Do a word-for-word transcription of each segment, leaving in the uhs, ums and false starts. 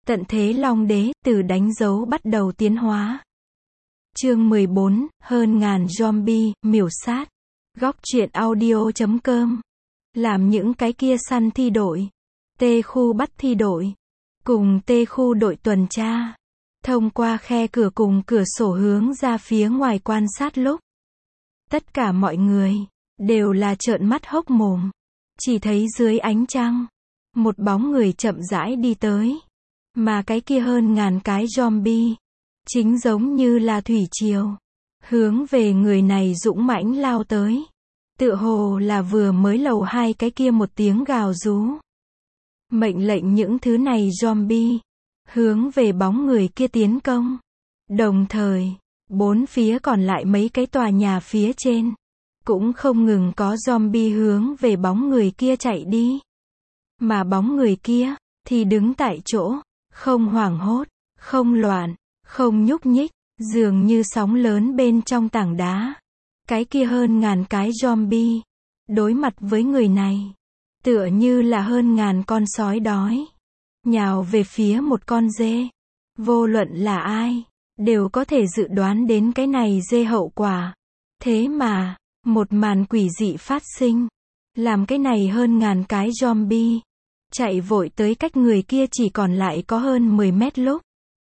Tận thế Long Đế, từ đánh dấu bắt đầu tiến hóa. Chương mười bốn, hơn ngàn zombie, miểu sát. Góc truyện audio chấm com. Làm những cái kia săn thi đội. T khu bắt thi đội. Cùng T khu đội tuần tra. Thông qua khe cửa cùng cửa sổ hướng ra phía ngoài quan sát lúc. Tất cả mọi người, đều là trợn mắt hốc mồm. Chỉ thấy dưới ánh trăng, một bóng người chậm rãi đi tới. Mà cái kia hơn ngàn cái zombie, chính giống như là thủy triều, hướng về người này dũng mãnh lao tới. Tựa hồ là vừa mới lầu hai cái kia một tiếng gào rú. Mệnh lệnh những thứ này zombie, hướng về bóng người kia tiến công. Đồng thời, bốn phía còn lại mấy cái tòa nhà phía trên, cũng không ngừng có zombie hướng về bóng người kia chạy đi. Mà bóng người kia, thì đứng tại chỗ, không hoảng hốt, không loạn, không nhúc nhích, dường như sóng lớn bên trong tảng đá. Cái kia hơn ngàn cái zombie, đối mặt với người này, tựa như là hơn ngàn con sói đói, nhào về phía một con dê. Vô luận là ai, đều có thể dự đoán đến cái này dê hậu quả. Thế mà, một màn quỷ dị phát sinh, làm cái này hơn ngàn cái zombie chạy vội tới cách người kia chỉ còn lại có hơn mười mét lúc.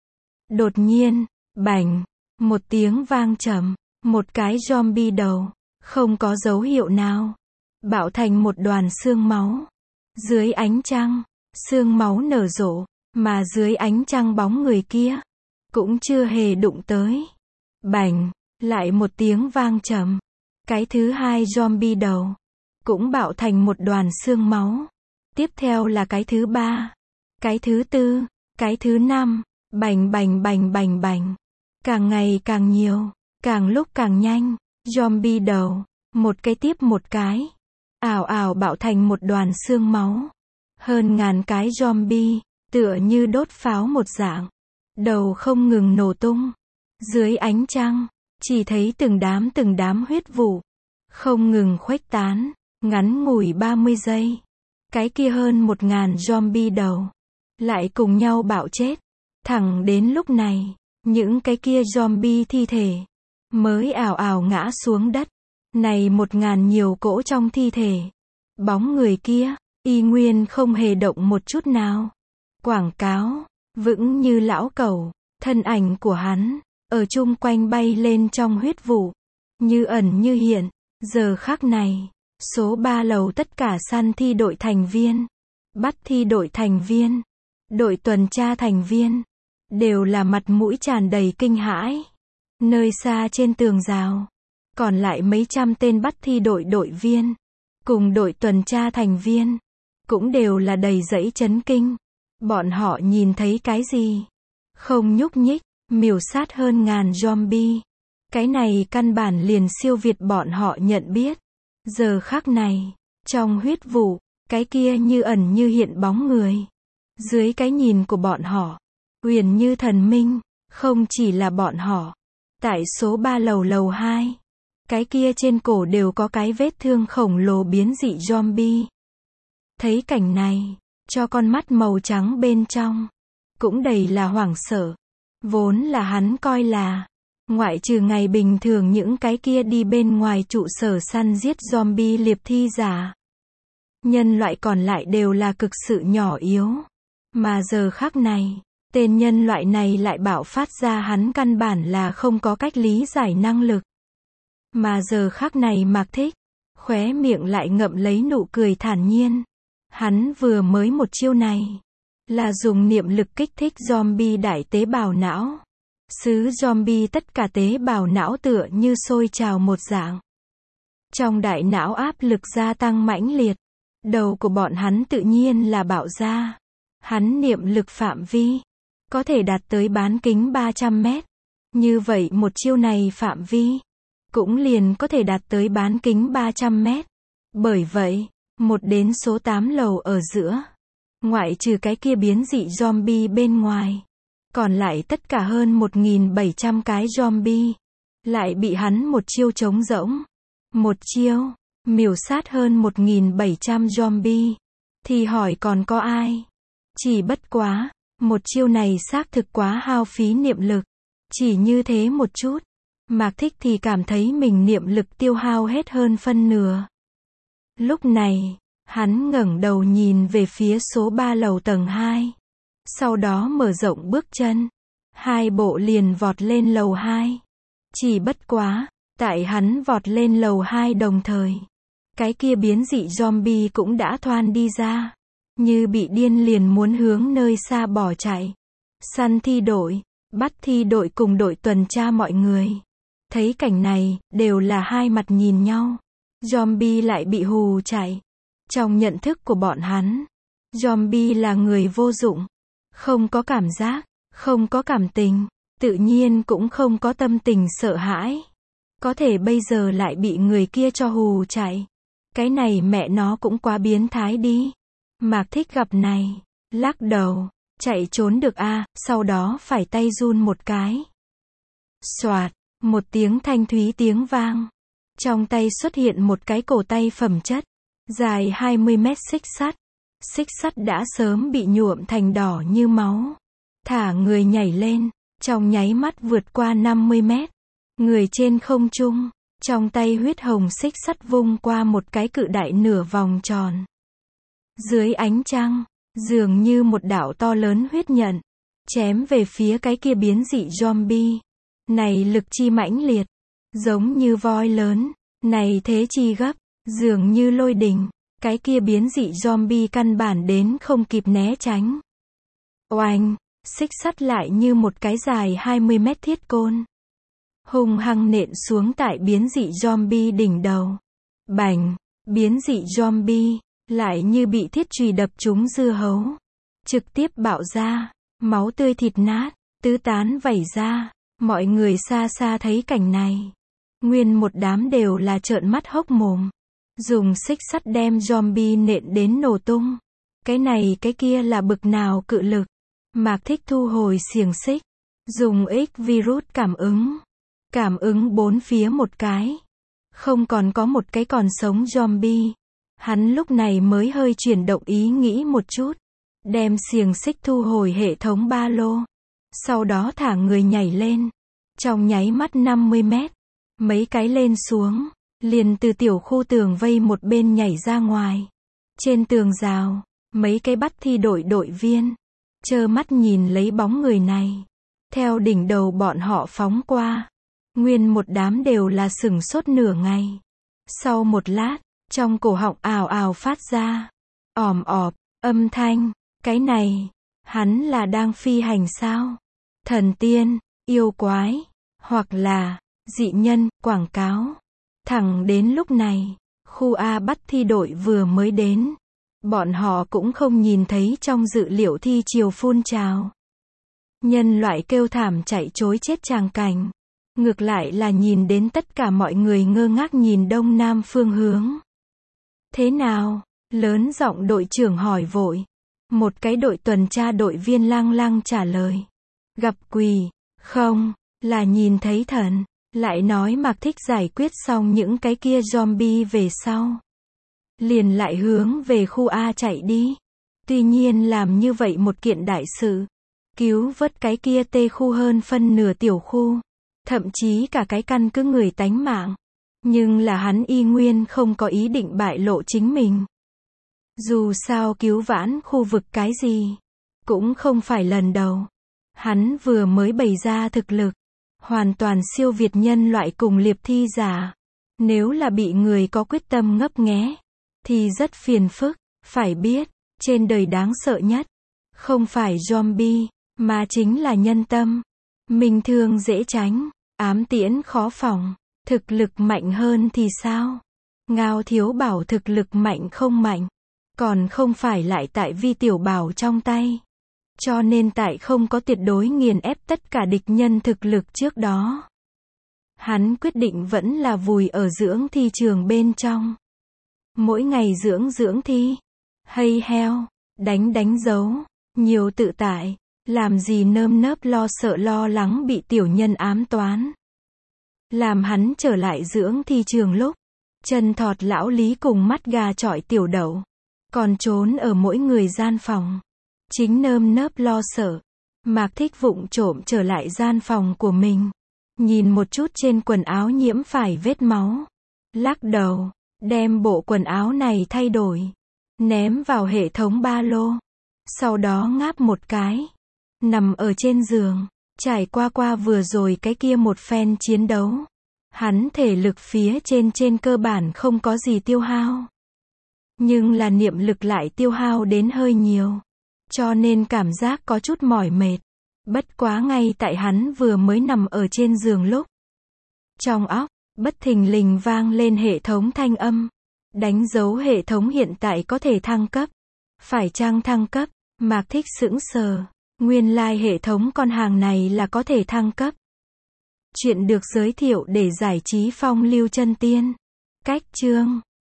Đột nhiên, bành, một tiếng vang trầm, một cái zombie đầu, không có dấu hiệu nào, bạo thành một đoàn xương máu. Dưới ánh trăng, xương máu nở rộ, mà dưới ánh trăng bóng người kia, cũng chưa hề đụng tới. Bành, lại một tiếng vang trầm, cái thứ hai zombie đầu, cũng bạo thành một đoàn xương máu. Tiếp theo là cái thứ ba, cái thứ tư, cái thứ năm, bành bành bành bành bành. Càng ngày càng nhiều, càng lúc càng nhanh, zombie đầu, một cái tiếp một cái, ảo ảo bạo thành một đoàn xương máu. Hơn ngàn cái zombie, tựa như đốt pháo một dạng, đầu không ngừng nổ tung. Dưới ánh trăng, chỉ thấy từng đám từng đám huyết vụ, không ngừng khuếch tán, ngắn ngủi ba mươi giây. Cái kia hơn một ngàn zombie đầu, lại cùng nhau bạo chết. Thẳng đến lúc này, những cái kia zombie thi thể, mới ảo ảo ngã xuống đất. Này một ngàn nhiều cỗ trong thi thể, bóng người kia, y nguyên không hề động một chút nào. Quảng cáo, vững như lão cẩu, thân ảnh của hắn, ở chung quanh bay lên trong huyết vụ, như ẩn như hiện. Giờ khắc này, số ba lầu tất cả săn thi đội thành viên, bắt thi đội thành viên, đội tuần tra thành viên, đều là mặt mũi tràn đầy kinh hãi. Nơi xa trên tường rào, còn lại mấy trăm tên bắt thi đội đội viên, cùng đội tuần tra thành viên, cũng đều là đầy dẫy chấn kinh. Bọn họ nhìn thấy cái gì? Không nhúc nhích, miểu sát hơn ngàn zombie. Cái này căn bản liền siêu việt bọn họ nhận biết. Giờ khắc này, trong huyết vụ, cái kia như ẩn như hiện bóng người. Dưới cái nhìn của bọn họ, huyền như thần minh, không chỉ là bọn họ. Tại số ba lầu lầu hai, cái kia trên cổ đều có cái vết thương khổng lồ biến dị zombie. Thấy cảnh này, cho con mắt màu trắng bên trong, cũng đầy là hoảng sợ. Vốn là hắn coi là, ngoại trừ ngày bình thường những cái kia đi bên ngoài trụ sở săn giết zombie liệp thi giả, nhân loại còn lại đều là cực sự nhỏ yếu. Mà giờ khắc này, tên nhân loại này lại bạo phát ra hắn căn bản là không có cách lý giải năng lực. Mà giờ khắc này Mạc Thích, khóe miệng lại ngậm lấy nụ cười thản nhiên. Hắn vừa mới một chiêu này, là dùng niệm lực kích thích zombie đại tế bào não. Xứ zombie tất cả tế bào não tựa như sôi trào một dạng. Trong đại não áp lực gia tăng mãnh liệt. Đầu của bọn hắn tự nhiên là bạo ra. Hắn niệm lực phạm vi, có thể đạt tới bán kính ba trăm mét. Như vậy một chiêu này phạm vi, cũng liền có thể đạt tới bán kính ba trăm mét. Bởi vậy, một đến số tám lầu ở giữa, ngoại trừ cái kia biến dị zombie bên ngoài, còn lại tất cả hơn một nghìn bảy trăm cái zombie, lại bị hắn một chiêu trống rỗng. Một chiêu, miểu sát hơn một nghìn bảy trăm zombie. Thì hỏi còn có ai? Chỉ bất quá, Một chiêu này xác thực quá hao phí niệm lực. Chỉ như thế một chút, Mạc Thích thì cảm thấy mình niệm lực tiêu hao hết hơn phân nửa. Lúc này, hắn ngẩng đầu nhìn về phía số ba lầu tầng hai. Sau đó mở rộng bước chân. Hai bộ liền vọt lên lầu hai. Chỉ bất quá, tại hắn vọt lên lầu hai đồng thời, cái kia biến dị zombie cũng đã thoăn đi ra. Như bị điên liền muốn hướng nơi xa bỏ chạy. Săn thi đội, bắt thi đội cùng đội tuần tra mọi người. Thấy cảnh này, đều là hai mặt nhìn nhau. Zombie lại bị hù chạy. Trong nhận thức của bọn hắn, zombie là người vô dụng. Không có cảm giác, không có cảm tình, tự nhiên cũng không có tâm tình sợ hãi. Có thể bây giờ lại bị người kia cho hù chạy. Cái này mẹ nó cũng quá biến thái đi. Mạc Thích gặp này, lắc đầu, chạy trốn được a, à, sau đó phải tay run một cái. Xoạt, một tiếng thanh thúy tiếng vang. Trong tay xuất hiện một cái cổ tay phẩm chất, dài hai mươi mét xích sắt. Xích sắt đã sớm bị nhuộm thành đỏ như máu. Thả người nhảy lên, trong nháy mắt vượt qua năm mươi mét. Người trên không trung, trong tay huyết hồng xích sắt vung qua một cái cự đại nửa vòng tròn. Dưới ánh trăng, dường như một đạo to lớn huyết nhận, chém về phía cái kia biến dị zombie. Này lực chi mãnh liệt, giống như voi lớn, này thế chi gấp, dường như lôi đình. Cái kia biến dị zombie căn bản đến không kịp né tránh. Oanh, xích sắt lại như một cái dài hai mươi mét thiết côn. Hung hăng nện xuống tại biến dị zombie đỉnh đầu. Bành, biến dị zombie, lại như bị thiết chùy đập trúng dưa hấu. Trực tiếp bạo ra, máu tươi thịt nát, tứ tán vẩy ra. Mọi người xa xa thấy cảnh này. Nguyên một đám đều là trợn mắt hốc mồm. Dùng xích sắt đem zombie nện đến nổ tung. Cái này cái kia là bực nào cự lực. Mạc Thích thu hồi xiềng xích. Dùng X virus cảm ứng. Cảm ứng bốn phía một cái. Không còn có một cái còn sống zombie. Hắn lúc này mới hơi chuyển động ý nghĩ một chút. Đem xiềng xích thu hồi hệ thống ba lô. Sau đó thả người nhảy lên. Trong nháy mắt năm mươi mét. Mấy cái lên xuống. Liền từ tiểu khu tường vây một bên nhảy ra ngoài. Trên tường rào, mấy cái bắt thi đội đội viên. Trơ mắt nhìn lấy bóng người này. Theo đỉnh đầu bọn họ phóng qua. Nguyên một đám đều là sửng sốt nửa ngày. Sau một lát, trong cổ họng ào ào phát ra. Ỏm ọp, âm thanh. Cái này, hắn là đang phi hành sao? Thần tiên, yêu quái, hoặc là dị nhân, quảng cáo. Thẳng đến lúc này, khu A bắt thi đội vừa mới đến. Bọn họ cũng không nhìn thấy trong dự liệu thi chiều phun trào. Nhân loại kêu thảm chạy trối chết tràng cảnh. Ngược lại là nhìn đến tất cả mọi người ngơ ngác nhìn đông nam phương hướng. Thế nào? Lớn giọng đội trưởng hỏi vội. Một cái đội tuần tra đội viên lang lang trả lời. Gặp quỷ, không, là nhìn thấy thần. Lại nói Mạc Thích giải quyết xong những cái kia zombie về sau. Liền lại hướng về khu A chạy đi. Tuy nhiên làm như vậy một kiện đại sự. Cứu vớt cái kia tê khu hơn phân nửa tiểu khu. Thậm chí cả cái căn cứ người tánh mạng. Nhưng là hắn y nguyên không có ý định bại lộ chính mình. Dù sao cứu vãn khu vực cái gì. Cũng không phải lần đầu. Hắn vừa mới bày ra thực lực. Hoàn toàn siêu việt nhân loại cùng liệp thi giả. Nếu là bị người có quyết tâm ngấp nghé. Thì rất phiền phức. Phải biết, trên đời đáng sợ nhất. Không phải zombie, mà chính là nhân tâm. Minh thương dễ tránh. Ám tiễn khó phòng. Thực lực mạnh hơn thì sao? Ngao Thiếu bảo thực lực mạnh không mạnh. Còn không phải lại tại Vi Tiểu Bảo trong tay. Cho nên tại không có tuyệt đối nghiền ép tất cả địch nhân thực lực trước đó. Hắn quyết định vẫn là vùi ở dưỡng thi trường bên trong. Mỗi ngày dưỡng dưỡng thi. Hay heo. Đánh đánh dấu. Nhiều tự tại. Làm gì nơm nớp lo sợ lo lắng bị tiểu nhân ám toán. Làm hắn trở lại dưỡng thi trường lúc. Chân thọt lão Lý cùng mắt gà chọi tiểu đậu. Còn trốn ở mỗi người gian phòng. Chính nơm nớp lo sợ, Mạc Thích vụng trộm trở lại gian phòng của mình. Nhìn một chút trên quần áo nhiễm phải vết máu. Lắc đầu, đem bộ quần áo này thay đổi. Ném vào hệ thống ba lô. Sau đó ngáp một cái. Nằm ở trên giường. Trải qua qua vừa rồi cái kia một phen chiến đấu. Hắn thể lực phía trên trên cơ bản không có gì tiêu hao. Nhưng là niệm lực lại tiêu hao đến hơi nhiều. Cho nên cảm giác có chút mỏi mệt. Bất quá ngay tại hắn vừa mới nằm ở trên giường lúc. Trong óc, bất thình lình vang lên hệ thống thanh âm. Đánh dấu hệ thống hiện tại có thể thăng cấp. Phải chăng thăng cấp? Mạc Thích sững sờ. Nguyên lai hệ thống con hàng này là có thể thăng cấp. Chuyện được giới thiệu để giải trí phong lưu chân tiên. Cách chương